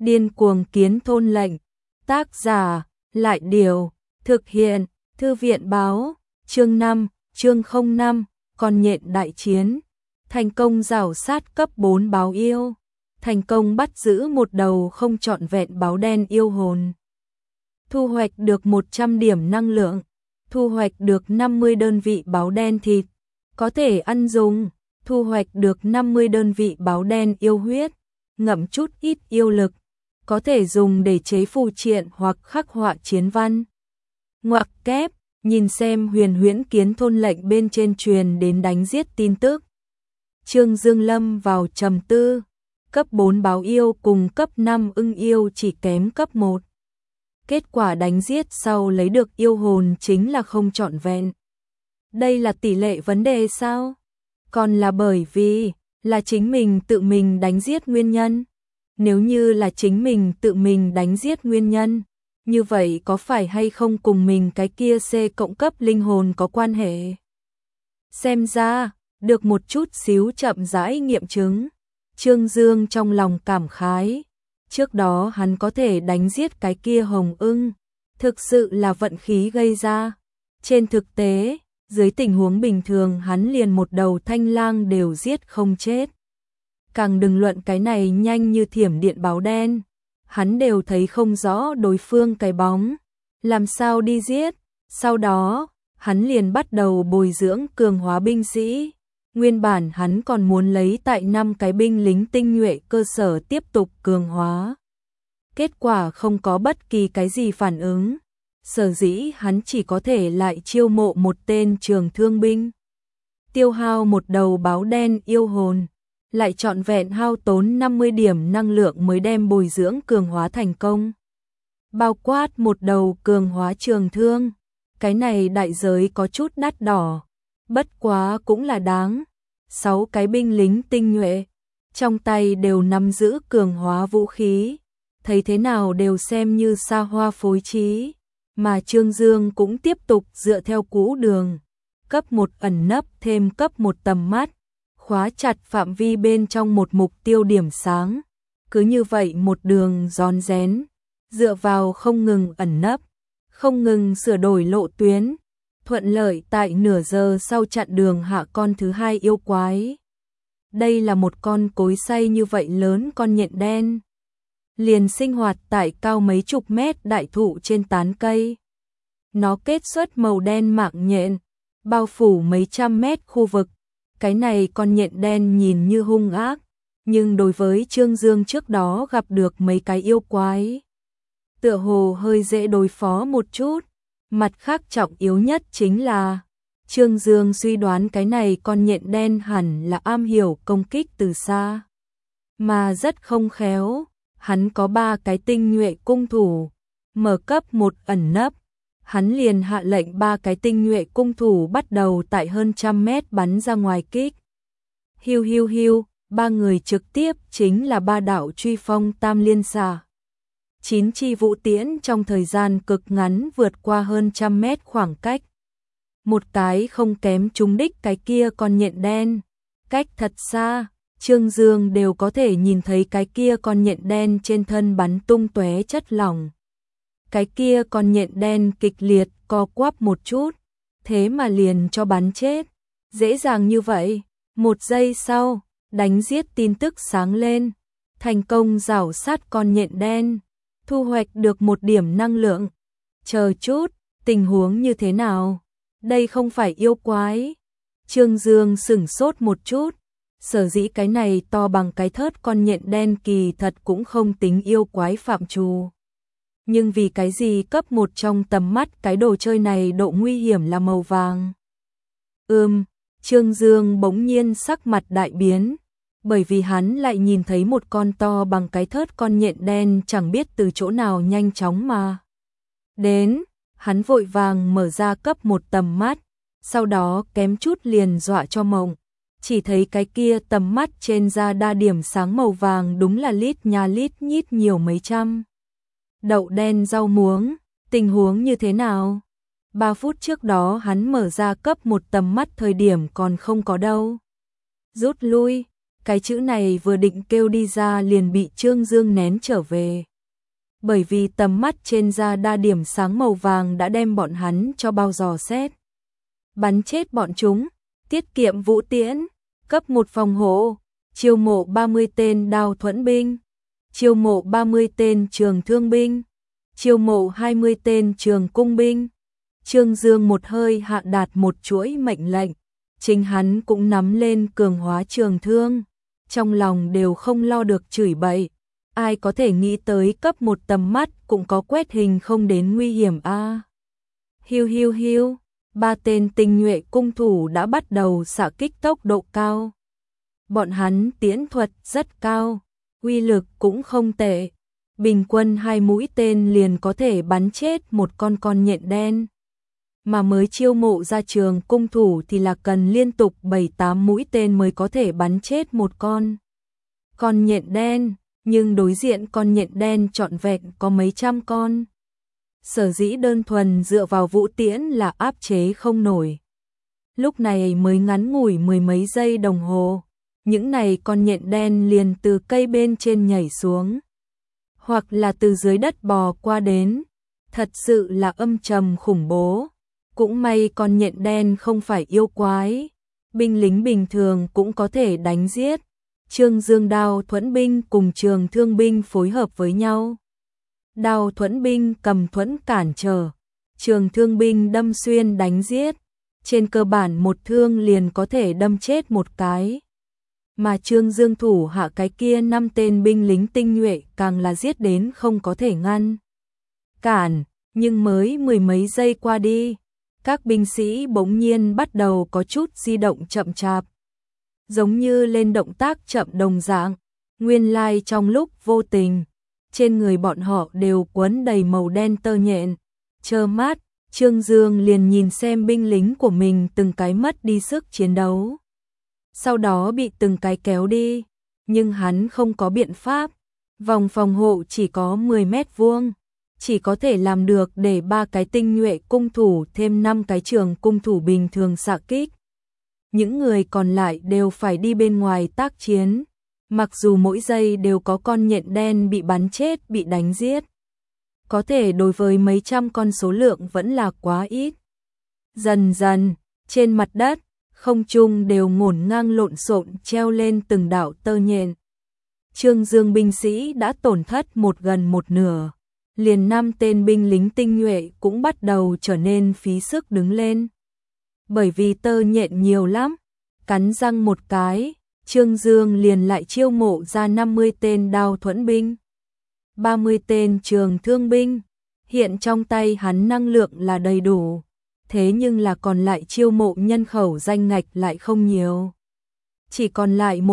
Điên cuồng kiến thôn lệnh. Tác giả, Lại Điều. Thực hiện, Thư viện báo. Chương 5, chương 05, con nhện đại chiến. Thành công rảo sát cấp 4 báo yêu. Thành công bắt giữ một đầu không trọn vẹn báo đen yêu hồn. Thu hoạch được 100 điểm năng lượng. Thu hoạch được 50 đơn vị báo đen thịt. Có thể ăn dùng. Thu hoạch được 50 đơn vị báo đen yêu huyết. Ngậm chút ít yêu lực. Có thể dùng để chế phù triện hoặc khắc họa chiến văn. Ngoặc kép, nhìn xem huyền huyễn kiến thôn lệnh bên trên truyền đến đánh giết tin tức. Trương Dương lâm vào trầm tư. Cấp 4 báo yêu cùng cấp 5 ưng yêu chỉ kém cấp 1. Kết quả đánh giết sau lấy được yêu hồn chính là không trọn vẹn. Đây là tỷ lệ vấn đề sao? Còn là bởi vì là chính mình tự mình đánh giết nguyên nhân. Nếu như là chính mình tự mình đánh giết nguyên nhân, như vậy có phải hay không cùng mình cái kia C cộng cấp linh hồn có quan hệ? Xem ra, được một chút xíu chậm rãi nghiệm chứng. Trương Dương trong lòng cảm khái. Trước đó hắn có thể đánh giết cái kia hồng ưng. Thực sự là vận khí gây ra. Trên thực tế, dưới tình huống bình thường hắn liền một đầu thanh lang đều giết không chết. Càng đừng luận cái này nhanh như thiểm điện báo đen. Hắn đều thấy không rõ đối phương cái bóng. Làm sao đi giết? Sau đó, hắn liền bắt đầu bồi dưỡng cường hóa binh sĩ. Nguyên bản hắn còn muốn lấy tại 5 cái binh lính tinh nhuệ cơ sở tiếp tục cường hóa. Kết quả không có bất kỳ cái gì phản ứng. Sở dĩ hắn chỉ có thể lại chiêu mộ một tên trường thương binh. Tiêu hao một đầu báo đen yêu hồn. Lại trọn vẹn hao tốn 50 điểm năng lượng mới đem bồi dưỡng cường hóa thành công. Bao quát một đầu cường hóa trường thương. Cái này đại giới có chút đắt đỏ. Bất quá cũng là đáng. 6 cái binh lính tinh nhuệ. Trong tay đều nắm giữ cường hóa vũ khí. Thấy thế nào đều xem như xa hoa phối trí. Mà Trương Dương cũng tiếp tục dựa theo cũ đường. Cấp 1 ẩn nấp thêm cấp 1 tầm mắt. Khóa chặt phạm vi bên trong một mục tiêu điểm sáng. Cứ như vậy một đường rón rén. Dựa vào không ngừng ẩn nấp. Không ngừng sửa đổi lộ tuyến. Thuận lợi tại nửa giờ sau chặn đường hạ con thứ 2 yêu quái. Đây là một con cối xay như vậy lớn con nhện đen. Liền sinh hoạt tại cao mấy chục mét đại thụ trên tán cây. Nó kết xuất màu đen mạng nhện, bao phủ mấy trăm mét khu vực. Cái này con nhện đen nhìn như hung ác, nhưng đối với Trương Dương trước đó gặp được mấy cái yêu quái, tựa hồ hơi dễ đối phó một chút. Mặt khác trọng yếu nhất chính là Trương Dương suy đoán cái này con nhện đen hẳn là am hiểu công kích từ xa, mà rất không khéo. Hắn có 3 cái tinh nhuệ cung thủ, mở cấp 1 ẩn nấp. Hắn liền hạ lệnh 3 cái tinh nhuệ cung thủ bắt đầu tại hơn 100 mét bắn ra ngoài kích. Hiu hiu hiu, 3 người trực tiếp chính là 3 đạo truy phong tam liên xà. 9 chi vũ tiễn trong thời gian cực ngắn vượt qua hơn 100 mét khoảng cách. Một cái không kém trúng đích cái kia con nhện đen. Cách thật xa, Trương Dương đều có thể nhìn thấy cái kia con nhện đen trên thân bắn tung tóe chất lỏng. Cái kia con nhện đen kịch liệt co quắp một chút, thế mà liền cho bắn chết. Dễ dàng như vậy, 1 giây sau, đánh giết tin tức sáng lên. Thành công rảo sát con nhện đen, thu hoạch được 1 điểm năng lượng. Chờ chút, tình huống như thế nào? Đây không phải yêu quái. Trương Dương sửng sốt một chút. Sở dĩ cái này to bằng cái thớt con nhện đen kỳ thật cũng không tính yêu quái phạm trù. Nhưng vì cái gì cấp 1 trong tầm mắt cái đồ chơi này độ nguy hiểm là màu vàng? Trương Dương bỗng nhiên sắc mặt đại biến, bởi vì hắn lại nhìn thấy một con to bằng cái thớt con nhện đen chẳng biết từ chỗ nào nhanh chóng mà đến. Hắn vội vàng mở ra cấp 1 tầm mắt, sau đó kém chút liền dọa cho mộng. Chỉ thấy cái kia tầm mắt trên da đa điểm sáng màu vàng đúng là lít nha lít nhít nhiều mấy trăm. Đậu đen rau muống, tình huống như thế nào? 3 phút trước đó hắn mở ra cấp 1 tầm mắt thời điểm còn không có đâu. Rút lui, Cái chữ này vừa định kêu đi ra liền bị Trương Dương nén trở về. Bởi vì tầm mắt trên da đa điểm sáng màu vàng đã đem bọn hắn cho bao dò xét. Bắn chết bọn chúng, tiết kiệm vũ tiễn, cấp 1 phòng hộ, chiêu mộ 30 tên đao thuẫn binh, chiêu mộ 30 tên trường thương binh, chiêu mộ 20 tên trường cung binh. Trương Dương một hơi hạ đạt một chuỗi mệnh lệnh, chính hắn cũng nắm lên cường hóa trường thương, trong lòng đều không lo được chửi bậy. Ai có thể nghĩ tới cấp 1 tầm mắt cũng có quét hình không đến nguy hiểm a. Hiu hiu hiu, 3 tên tinh nhuệ cung thủ đã bắt đầu xạ kích tốc độ cao. Bọn hắn tiễn thuật rất cao, uy lực cũng không tệ. Bình quân 2 mũi tên liền có thể bắn chết một con nhện đen. Mà mới chiêu mộ ra trường cung thủ thì là cần liên tục 7-8 mũi tên mới có thể bắn chết một con nhện đen, nhưng đối diện con nhện đen trọn vẹn có mấy trăm con. Sở dĩ đơn thuần dựa vào vũ tiễn là áp chế không nổi. Lúc này mới ngắn ngủi 10 mấy giây đồng hồ, những này con nhện đen liền từ cây bên trên nhảy xuống, hoặc là từ dưới đất bò qua đến, thật sự là âm trầm khủng bố. Cũng may con nhện đen không phải yêu quái, binh lính bình thường cũng có thể đánh giết. Trương Dương đao thuẫn binh cùng trường thương binh phối hợp với nhau. Đao thuẫn binh cầm thuẫn cản trở, trường thương binh đâm xuyên đánh giết. Trên cơ bản một thương liền có thể đâm chết một cái. Mà Trương Dương thủ hạ cái kia 5 tên binh lính tinh nhuệ càng là giết đến không có thể ngăn cản, nhưng mới 10 mấy giây qua đi, các binh sĩ bỗng nhiên bắt đầu có chút di động chậm chạp, giống như lên động tác chậm đồng dạng. Nguyên lai trong lúc vô tình, trên người bọn họ đều quấn đầy màu đen tơ nhện. Trơ mắt, Trương Dương liền nhìn xem binh lính của mình từng cái mất đi sức chiến đấu, sau đó bị từng cái kéo đi, nhưng hắn không có biện pháp. Vòng phòng hộ chỉ có 10 mét vuông, chỉ có thể làm được để 3 cái tinh nhuệ cung thủ thêm 5 cái trường cung thủ bình thường xạ kích. Những người còn lại đều phải đi bên ngoài tác chiến, mặc dù mỗi giây đều có con nhện đen bị bắn chết bị đánh giết. Có thể đối với mấy trăm con số lượng vẫn là quá ít. Dần dần, trên mặt đất, không trung đều ngổn ngang lộn xộn treo lên từng đạo tơ nhện. Trương Dương binh sĩ đã tổn thất gần một nửa, liền 5 tên binh lính tinh nhuệ cũng bắt đầu trở nên phí sức đứng lên. Bởi vì tơ nhện nhiều lắm, cắn răng một cái, Trương Dương liền lại chiêu mộ ra 50 tên đao thuẫn binh, 30 tên trường thương binh. Hiện trong tay hắn năng lượng là đầy đủ, thế nhưng là còn lại chiêu mộ nhân khẩu danh ngạch lại không nhiều. Chỉ còn lại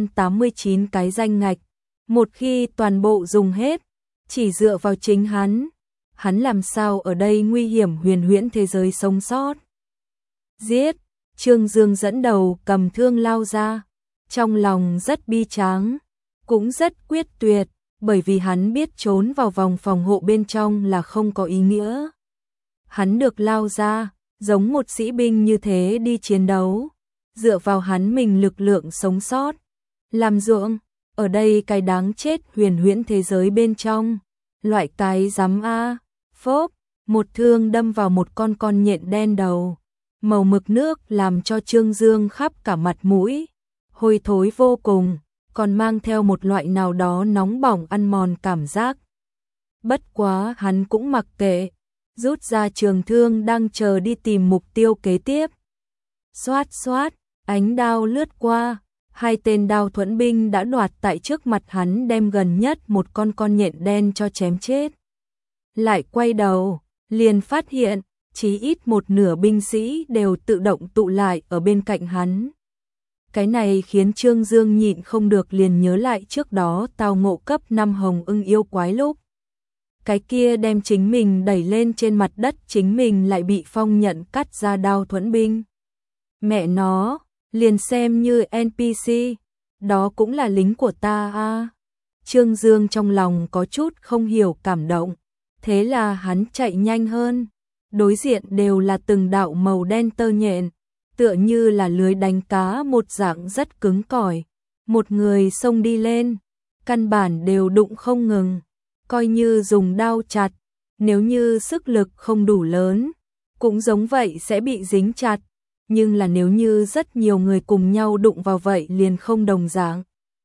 189 cái danh ngạch, một khi toàn bộ dùng hết, chỉ dựa vào chính hắn làm sao ở đây nguy hiểm huyền huyễn thế giới sống sót. Giết, Trương Dương dẫn đầu cầm thương lao ra, trong lòng rất bi tráng, cũng rất quyết tuyệt, bởi vì hắn biết trốn vào vòng phòng hộ bên trong là không có ý nghĩa. Hắn được lao ra, giống một sĩ binh như thế đi chiến đấu, dựa vào hắn mình lực lượng sống sót, làm ruộng, ở đây cái đáng chết huyền huyễn thế giới bên trong, loại cái rắm a, phốp, một thương đâm vào một con nhện đen đầu, màu mực nước làm cho Trương Dương khắp cả mặt mũi, hôi thối vô cùng, còn mang theo một loại nào đó nóng bỏng ăn mòn cảm giác. Bất quá hắn cũng mặc kệ, rút ra trường thương đang chờ đi tìm mục tiêu kế tiếp. Xoát xoát, ánh đao lướt qua, 2 tên đao thuẫn binh đã đoạt tại trước mặt hắn đem gần nhất một con nhện đen cho chém chết. Lại quay đầu, liền phát hiện, chí ít một nửa binh sĩ đều tự động tụ lại ở bên cạnh hắn. Cái này khiến Trương Dương nhịn không được liền nhớ lại trước đó tao ngộ cấp 5 hồng ưng yêu quái lúc. Cái kia đem chính mình đẩy lên trên mặt đất, chính mình lại bị phong nhận cắt ra đao thuẫn binh. Mẹ nó, liền xem như NPC, đó cũng là lính của ta a. Trương Dương trong lòng có chút không hiểu cảm động, thế là hắn chạy nhanh hơn. Đối diện đều là từng đạo màu đen tơ nhện, tựa như là lưới đánh cá một dạng rất cứng cỏi. một người xông đi lên, căn bản đều đụng không ngừng, coi như dùng đao chặt, nếu như sức lực không đủ lớn, cũng giống vậy sẽ bị dính chặt, nhưng là nếu như rất nhiều người cùng nhau đụng vào vậy liền không đồng dạng.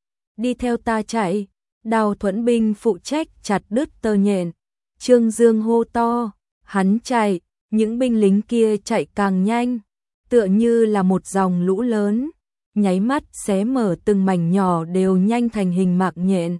Đi theo ta chạy, Đào Thuẫn binh phụ trách chặt đứt tơ nhện. Trương Dương hô to, hắn chạy, những binh lính kia chạy càng nhanh, tựa như là một dòng lũ lớn, nháy mắt xé mở từng mảnh nhỏ đều nhanh thành hình mạc nhện,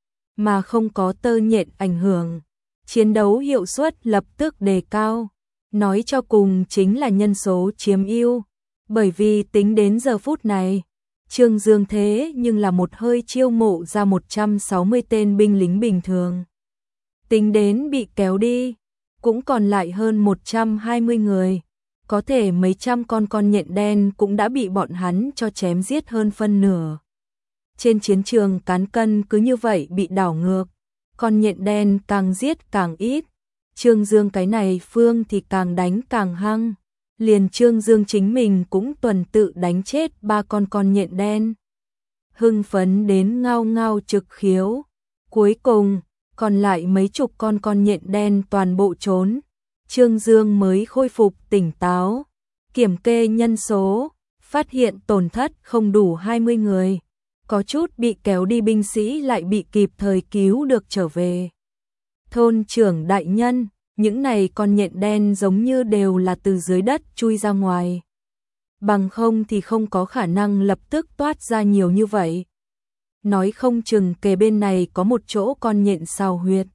mà không có tơ nhện ảnh hưởng. Chiến đấu hiệu suất lập tức đề cao, nói cho cùng chính là nhân số chiếm ưu, bởi vì tính đến giờ phút này, Trương Dương thế nhưng là một hơi chiêu mộ ra 160 tên binh lính bình thường. Tính đến bị kéo đi, cũng còn lại hơn 120 người, có thể mấy trăm con nhện đen cũng đã bị bọn hắn cho chém giết hơn phân nửa. Trên chiến trường cán cân cứ như vậy bị đảo ngược, con nhện đen càng giết càng ít, Trương Dương cái này phương thì càng đánh càng hăng. Liền Trương Dương chính mình cũng tuần tự đánh chết 3 con nhện đen. Hưng phấn đến ngao ngao trực khiếu. Cuối cùng, còn lại mấy chục con nhện đen toàn bộ trốn. Trương Dương mới khôi phục tỉnh táo. Kiểm kê nhân số, phát hiện tổn thất không đủ 20 người. Có chút bị kéo đi binh sĩ lại bị kịp thời cứu được trở về. Thôn trưởng đại nhân, những này con nhện đen giống như đều là từ dưới đất chui ra ngoài. Bằng không thì không có khả năng lập tức toát ra nhiều như vậy. Nói không chừng kề bên này có một chỗ con nhện sào huyệt.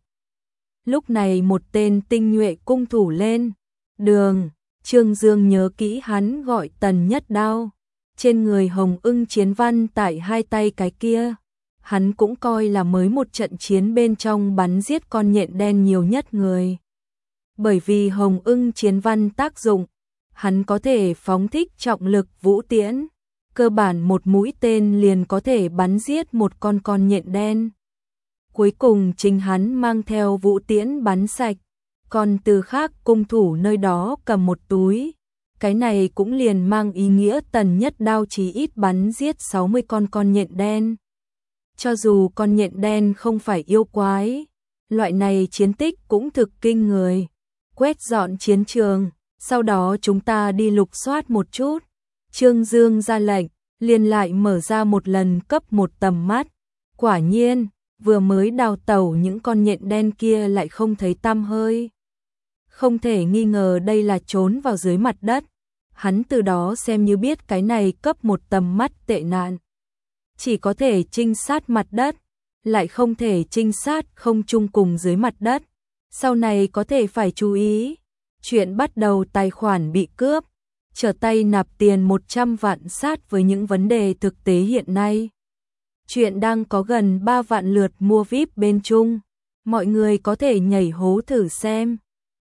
Lúc này một tên tinh nhuệ cung thủ lên. Đường, Trương Dương nhớ kỹ hắn gọi Tần Nhất Đao. Trên người hồng ưng chiến văn tại hai tay cái kia. Hắn cũng coi là mới một trận chiến bên trong bắn giết con nhện đen nhiều nhất người. Bởi vì hồng ưng chiến văn tác dụng, hắn có thể phóng thích trọng lực vũ tiễn, cơ bản một mũi tên liền có thể bắn giết một con nhện đen. Cuối cùng chính hắn mang theo vũ tiễn bắn sạch, còn từ khác cung thủ nơi đó cầm một túi. Cái này cũng liền mang ý nghĩa Tần Nhất Đao chỉ ít bắn giết 60 con nhện đen. Cho dù con nhện đen không phải yêu quái, loại này chiến tích cũng thực kinh người. Quét dọn chiến trường, sau đó chúng ta đi lục soát một chút. Trương Dương ra lệnh, liền lại mở ra một lần cấp một tầm mắt. Quả nhiên, vừa mới đào tẩu những con nhện đen kia lại không thấy tăm hơi. Không thể nghi ngờ đây là trốn vào dưới mặt đất. Hắn từ đó xem như biết cái này cấp một tầm mắt tệ nạn. Chỉ có thể trinh sát mặt đất, lại không thể trinh sát không trung cùng dưới mặt đất. Sau này có thể phải chú ý. Chuyện bắt đầu tài khoản bị cướp, trở tay nạp tiền 100 vạn sát với những vấn đề thực tế hiện nay. Chuyện đang có gần 3 vạn lượt mua VIP bên Trung. Mọi người có thể nhảy hố thử xem.